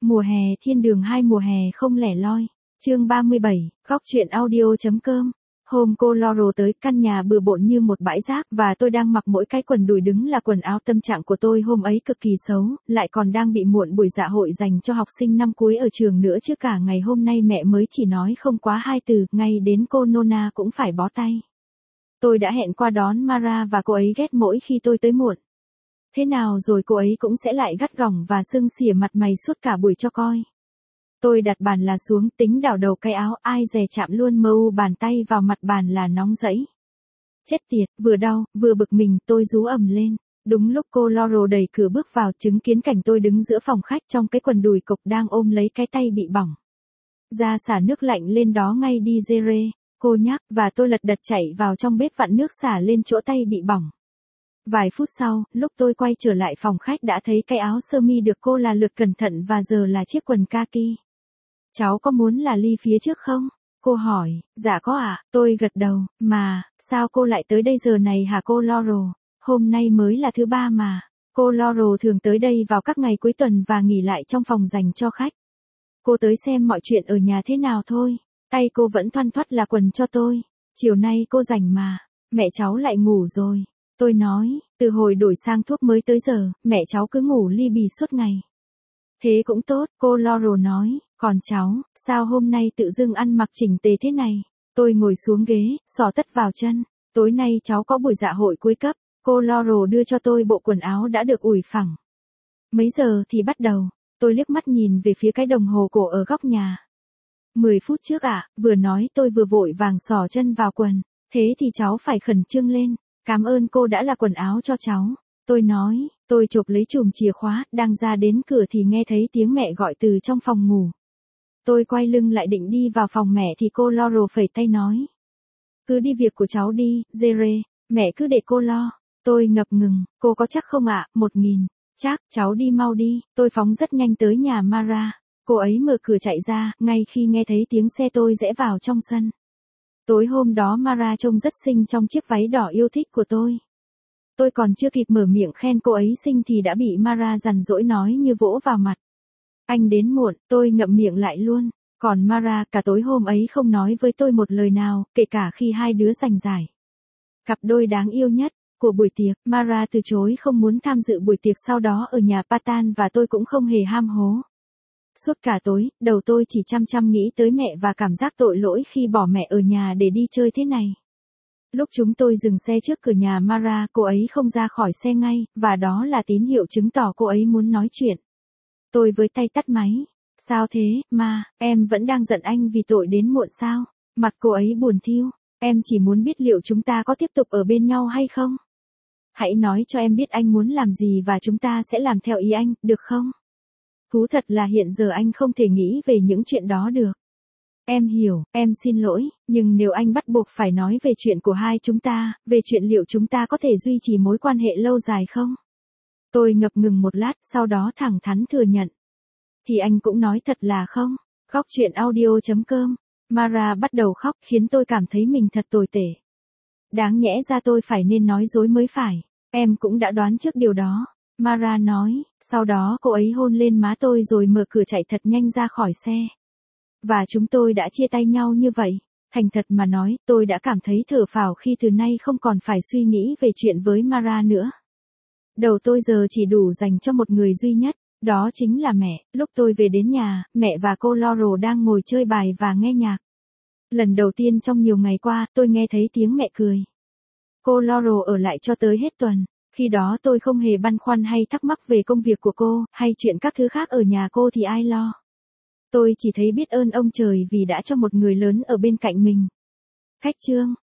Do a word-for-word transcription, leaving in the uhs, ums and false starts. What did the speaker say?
Mùa hè thiên đường hai mùa hè không lẻ loi. Chương ba mươi bảy, góc truyện audio.com. Hôm cô Laurel tới, căn nhà bừa bộn như một bãi rác và tôi đang mặc mỗi cái quần đùi đứng là quần áo. Tâm trạng của tôi hôm ấy cực kỳ xấu, lại còn đang bị muộn buổi dạ hội dành cho học sinh năm cuối ở trường nữa chứ. Cả ngày hôm nay mẹ mới chỉ nói không quá hai từ, ngay đến cô Nona cũng phải bó tay. Tôi đã hẹn qua đón Mara và cô ấy ghét mỗi khi tôi tới muộn. Thế nào rồi cô ấy cũng sẽ lại gắt gỏng và sưng xỉa mặt mày suốt cả buổi cho coi. Tôi đặt bàn là xuống, tính đảo đầu cái áo, ai dè chạm luôn mâu bàn tay vào mặt bàn là nóng rẫy. Chết tiệt, vừa đau, vừa bực mình, tôi rú ầm lên. Đúng lúc cô Laurel đẩy cửa bước vào, chứng kiến cảnh tôi đứng giữa phòng khách trong cái quần đùi cộc đang ôm lấy cái tay bị bỏng. Ra xả nước lạnh lên đó ngay đi Jerry, cô nhắc, và tôi lật đật chạy vào trong bếp vặn nước xả lên chỗ tay bị bỏng. Vài phút sau, lúc tôi quay trở lại phòng khách đã thấy cái áo sơ mi được cô là lượt cẩn thận và giờ là chiếc quần kaki. Cháu có muốn là ly phía trước không? Cô hỏi. Dạ có ạ, à? Tôi gật đầu. Mà, sao cô lại tới đây giờ này hả cô Laurel? Hôm nay mới là thứ ba mà. Cô Laurel thường tới đây vào các ngày cuối tuần và nghỉ lại trong phòng dành cho khách. Cô tới xem mọi chuyện ở nhà thế nào thôi. Tay cô vẫn thoăn thoắt là quần cho tôi. Chiều nay cô rảnh mà. Mẹ cháu lại ngủ rồi. Tôi nói, từ hồi đổi sang thuốc mới tới giờ, mẹ cháu cứ ngủ li bì suốt ngày. Thế cũng tốt, cô Laurel nói, còn cháu, sao hôm nay tự dưng ăn mặc chỉnh tề thế này? Tôi ngồi xuống ghế, xỏ tất vào chân. Tối nay cháu có buổi dạ hội cuối cấp, cô Laurel đưa cho tôi bộ quần áo đã được ủi phẳng. Mấy giờ thì bắt đầu? Tôi liếc mắt nhìn về phía cái đồng hồ cổ ở góc nhà. Mười phút trước ạ, à, vừa nói tôi vừa vội vàng xỏ chân vào quần. Thế thì cháu phải khẩn trương lên. Cảm ơn cô đã là quần áo cho cháu. Tôi nói, tôi chộp lấy chùm chìa khóa, đang ra đến cửa thì nghe thấy tiếng mẹ gọi từ trong phòng ngủ. Tôi quay lưng lại định đi vào phòng mẹ thì cô Laurel phẩy tay nói. Cứ đi việc của cháu đi, Jerry, mẹ cứ để cô lo. Tôi ngập ngừng, cô có chắc không ạ, một nghìn. Chắc, cháu đi mau đi, tôi phóng rất nhanh tới nhà Mara. Cô ấy mở cửa chạy ra, ngay khi nghe thấy tiếng xe tôi rẽ vào trong sân. Tối hôm đó Mara trông rất xinh trong chiếc váy đỏ yêu thích của tôi. Tôi còn chưa kịp mở miệng khen cô ấy xinh thì đã bị Mara giằn dỗi nói như vỗ vào mặt. Anh đến muộn, tôi ngậm miệng lại luôn. Còn Mara cả tối hôm ấy không nói với tôi một lời nào, kể cả khi hai đứa giành giải. Cặp đôi đáng yêu nhất của buổi tiệc, Mara từ chối không muốn tham dự buổi tiệc sau đó ở nhà Patan và tôi cũng không hề ham hố. Suốt cả tối, đầu tôi chỉ chăm chăm nghĩ tới mẹ và cảm giác tội lỗi khi bỏ mẹ ở nhà để đi chơi thế này. Lúc chúng tôi dừng xe trước cửa nhà Mara, cô ấy không ra khỏi xe ngay, và đó là tín hiệu chứng tỏ cô ấy muốn nói chuyện. Tôi với tay tắt máy. Sao thế, Ma, em vẫn đang giận anh vì tội đến muộn sao? Mặt cô ấy buồn thiu. Em chỉ muốn biết liệu chúng ta có tiếp tục ở bên nhau hay không? Hãy nói cho em biết anh muốn làm gì và chúng ta sẽ làm theo ý anh, được không? Thú thật là hiện giờ anh không thể nghĩ về những chuyện đó được. Em hiểu, em xin lỗi, nhưng nếu anh bắt buộc phải nói về chuyện của hai chúng ta, về chuyện liệu chúng ta có thể duy trì mối quan hệ lâu dài không? Tôi ngập ngừng một lát, sau đó thẳng thắn thừa nhận. Thì anh cũng nói thật là không? Góc truyện audio.com. Mara bắt đầu khóc khiến tôi cảm thấy mình thật tồi tệ. Đáng nhẽ ra tôi phải nên nói dối mới phải. Em cũng đã đoán trước điều đó. Mara nói, sau đó cô ấy hôn lên má tôi rồi mở cửa chạy thật nhanh ra khỏi xe. Và chúng tôi đã chia tay nhau như vậy. Thành thật mà nói, tôi đã cảm thấy thở phào khi từ nay không còn phải suy nghĩ về chuyện với Mara nữa. Đầu tôi giờ chỉ đủ dành cho một người duy nhất, đó chính là mẹ. Lúc tôi về đến nhà, mẹ và cô Laurel đang ngồi chơi bài và nghe nhạc. Lần đầu tiên trong nhiều ngày qua, tôi nghe thấy tiếng mẹ cười. Cô Laurel ở lại cho tới hết tuần. Khi đó tôi không hề băn khoăn hay thắc mắc về công việc của cô, hay chuyện các thứ khác ở nhà cô thì ai lo. Tôi chỉ thấy biết ơn ông trời vì đã cho một người lớn ở bên cạnh mình. Khách chương.